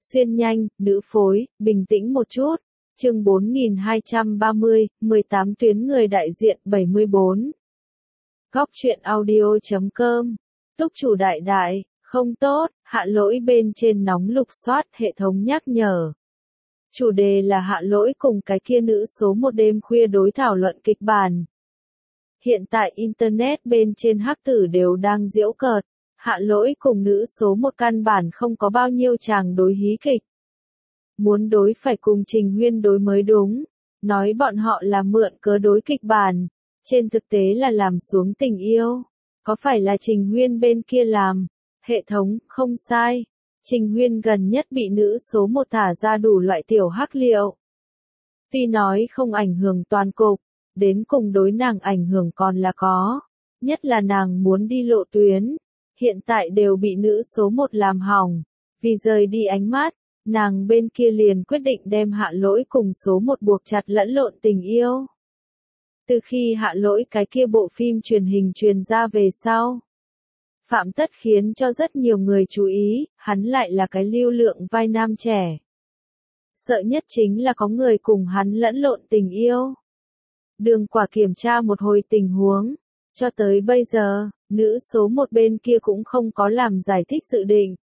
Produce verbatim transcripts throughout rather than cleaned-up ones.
Xuyên nhanh, nữ phối, bình tĩnh một chút. Chương bốn nghìn hai trăm ba mươi, mười tám tuyến người đại diện bảy mươi bốn. Góc truyện audio chấm com. Túc chủ đại đại, không tốt, hạ lỗi bên trên nóng lục soát hệ thống nhắc nhở. Chủ đề là hạ lỗi cùng cái kia nữ số một đêm khuya đối thảo luận kịch bản. Hiện tại Internet bên trên hắc tử đều đang giễu cợt. Hạ lỗi cùng nữ số một căn bản không có bao nhiêu chàng đối hí kịch. Muốn đối phải cùng Trình Huyên đối mới đúng. Nói bọn họ là mượn cớ đối kịch bản. Trên thực tế là làm xuống tình yêu. Có phải là Trình Huyên bên kia làm? Hệ thống, không sai. Trình Huyên gần nhất bị nữ số một thả ra đủ loại tiểu hắc liệu. Tuy nói không ảnh hưởng toàn cục, đến cùng đối nàng ảnh hưởng còn là có. Nhất là nàng muốn đi lộ tuyến. Hiện tại đều bị nữ số một làm hỏng. Vì rời đi ánh mắt, nàng bên kia liền quyết định đem hạ lỗi cùng số một buộc chặt lẫn lộn tình yêu. Từ khi hạ lỗi cái kia bộ phim truyền hình truyền ra về sau, Phạm Tất khiến cho rất nhiều người chú ý, hắn lại là cái lưu lượng vai nam trẻ. Sợ nhất chính là có người cùng hắn lẫn lộn tình yêu. Đường Quả kiểm tra một hồi tình huống, cho tới bây giờ, nữ số một bên kia cũng không có làm giải thích dự định.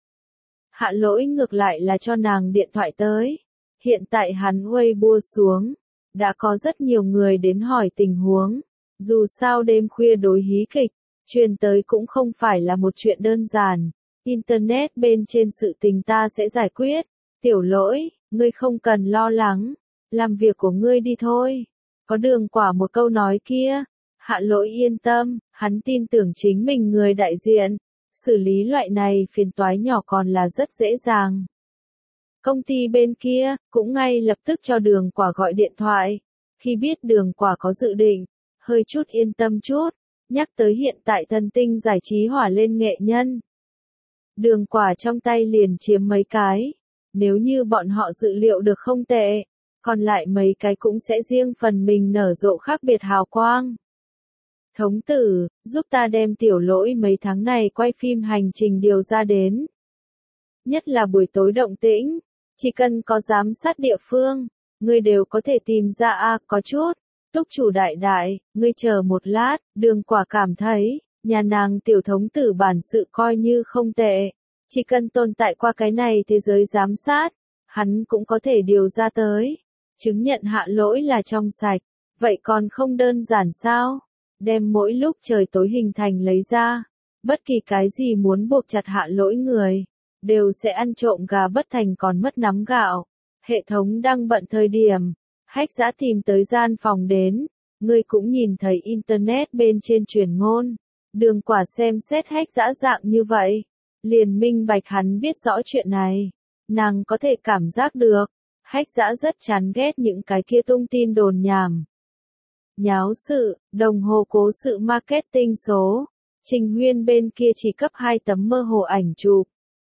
Hạ lỗi ngược lại là cho nàng điện thoại tới. Hiện tại hắn Weibo xuống. Đã có rất nhiều người đến hỏi tình huống. Dù sao đêm khuya đối hí kịch, truyền tới cũng không phải là một chuyện đơn giản. Internet bên trên sự tình ta sẽ giải quyết. Tiểu lỗi, ngươi không cần lo lắng. Làm việc của ngươi đi thôi. Có Đường Quả một câu nói kia. Hạ lỗi yên tâm, hắn tin tưởng chính mình người đại diện. Xử lý loại này phiền toái nhỏ còn là rất dễ dàng. Công ty bên kia, cũng ngay lập tức cho Đường Quả gọi điện thoại. Khi biết Đường Quả có dự định, hơi chút yên tâm chút, nhắc tới hiện tại Thần Tinh giải trí hỏa lên nghệ nhân. Đường Quả trong tay liền chiếm mấy cái. Nếu như bọn họ dự liệu được không tệ, còn lại mấy cái cũng sẽ riêng phần mình nở rộ khác biệt hào quang. Thống tử, giúp ta đem tiểu lỗi mấy tháng này quay phim hành trình điều ra đến. Nhất là buổi tối động tĩnh, chỉ cần có giám sát địa phương, ngươi đều có thể tìm ra a à, có chút. Túc chủ đại đại, ngươi chờ một lát, Đường Quả cảm thấy, nhà nàng tiểu thống tử bản sự coi như không tệ. Chỉ cần tồn tại qua cái này thế giới giám sát, hắn cũng có thể điều ra tới. Chứng nhận hạ lỗi là trong sạch, vậy còn không đơn giản sao? Đem mỗi lúc trời tối hình thành lấy ra. Bất kỳ cái gì muốn buộc chặt hạ lỗi người, đều sẽ ăn trộm gà bất thành còn mất nắm gạo. Hệ thống đang bận thời điểm, hách dã tìm tới gian phòng đến. Ngươi cũng nhìn thấy Internet bên trên truyền ngôn. Đường Quả xem xét hách dã dạng như vậy. Liền minh bạch hắn biết rõ chuyện này. Nàng có thể cảm giác được. Hách dã rất chán ghét những cái kia tung tin đồn nhảm. Nháo sự, đồng hồ cố sự marketing số. Trình Huyên bên kia chỉ cấp hai tấm mơ hồ ảnh chụp.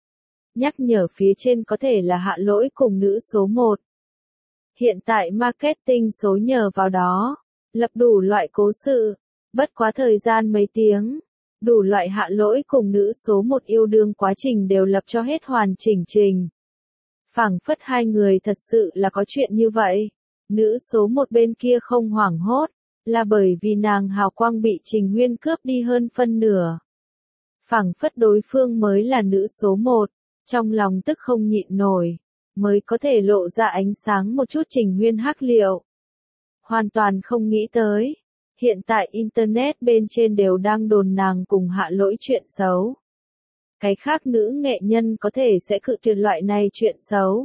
Nhắc nhở phía trên có thể là hạ lỗi cùng nữ số một. Hiện tại marketing số nhờ vào đó. Lập đủ loại cố sự. Bất quá thời gian mấy tiếng. Đủ loại hạ lỗi cùng nữ số một yêu đương quá trình đều lập cho hết hoàn chỉnh trình. Phảng phất hai người thật sự là có chuyện như vậy. Nữ số một bên kia không hoảng hốt. Là bởi vì nàng hào quang bị Trình Huyên cướp đi hơn phân nửa. Phảng phất đối phương mới là nữ số một, trong lòng tức không nhịn nổi, mới có thể lộ ra ánh sáng một chút Trình Huyên hắc liệu. Hoàn toàn không nghĩ tới, hiện tại Internet bên trên đều đang đồn nàng cùng hạ lỗi chuyện xấu. Cái khác nữ nghệ nhân có thể sẽ cự tuyệt loại này chuyện xấu.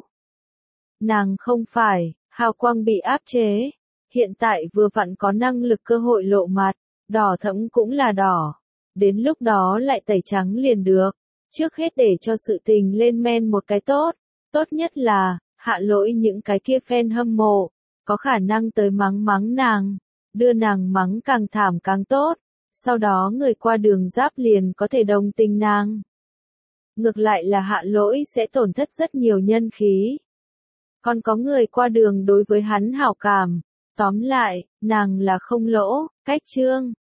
Nàng không phải, hào quang bị áp chế. Hiện tại vừa vặn có năng lực cơ hội lộ mặt, đỏ thẫm cũng là đỏ. Đến lúc đó lại tẩy trắng liền được. Trước hết để cho sự tình lên men một cái tốt. Tốt nhất là, hạ lỗi những cái kia fan hâm mộ. Có khả năng tới mắng mắng nàng. Đưa nàng mắng càng thảm càng tốt. Sau đó người qua đường giáp liền có thể đồng tình nàng. Ngược lại là hạ lỗi sẽ tổn thất rất nhiều nhân khí. Còn có người qua đường đối với hắn hảo cảm. Tóm lại, nàng là không lỗ, cách chương.